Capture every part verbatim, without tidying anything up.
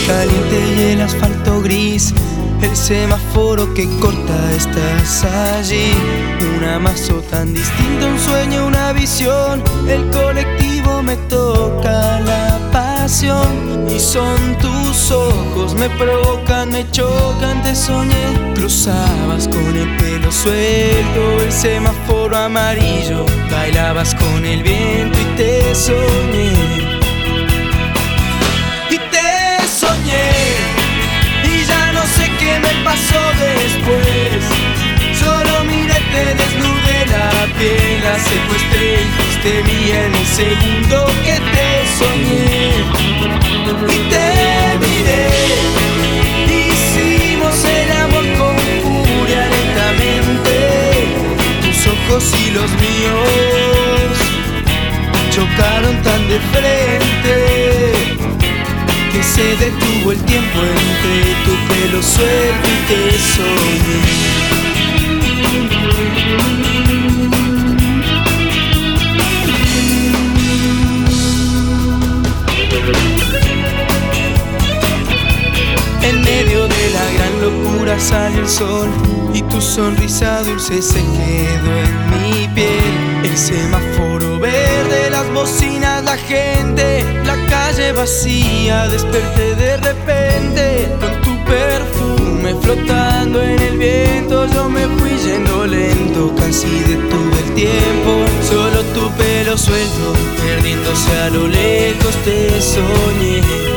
caliente y el asfalto gris, el semáforo que corta, estás allí. Un amazo tan distinto, un sueño, una visión. El colectivo me toca la pasión y son tus ojos, me provocan, me chocan, te soñé. Cruzabas con el pelo suelto, el semáforo amarillo, bailabas con el viento y te soñé. Y te soñé y ya no sé qué me pasó después. Solo miré, te desnudé la piel, la secuestré y fuiste mía en el segundo que te soñé. Y te miré, hicimos el amor con furia lentamente. Tus ojos y los míos chocaron tan de frente que se detuvo el tiempo entre tu pelo suelto y te soñé. En medio de la gran locura sale el sol y tu sonrisa dulce se quedó en mi piel. El semáforo verde, las bocinas, la gente, la calle vacía. Desperté de repente con tu perfume flotando en el viento. Yo me fui yendo lento, casi detuve el tiempo. Solo tu pelo suelto, perdiéndose a lo lejos, te soñé.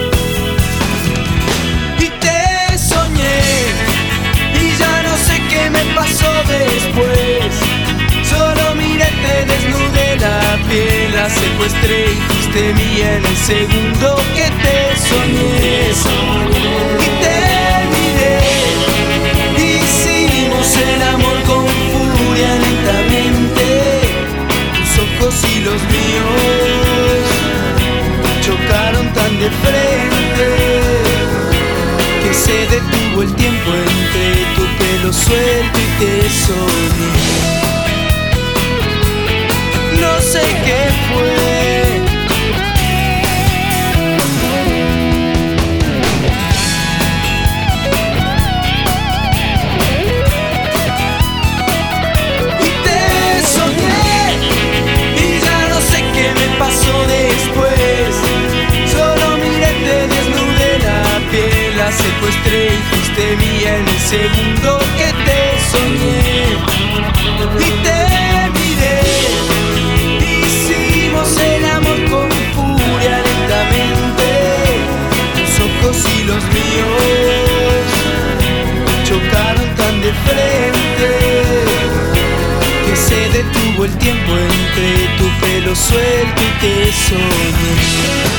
¿Qué me pasó después? Solo miré, te desnudé la piel, la secuestré y fuiste mía en el segundo que te soñé. Y te miré, hicimos el amor con furia lentamente. Tus ojos y los míos chocaron tan de frente que se detuvo el tiempo entre tu pelo suelto y te soñé. No sé qué fue, y te soñé y ya no sé qué me pasó después. Solo miré, te desnudé la piel, la secuestré y fuiste mía en el segundo que te soñé. Y te miré, hicimos el amor con furia lentamente. Tus ojos y los míos chocaron tan de frente que se detuvo el tiempo entre tu pelo suelto y te soñé.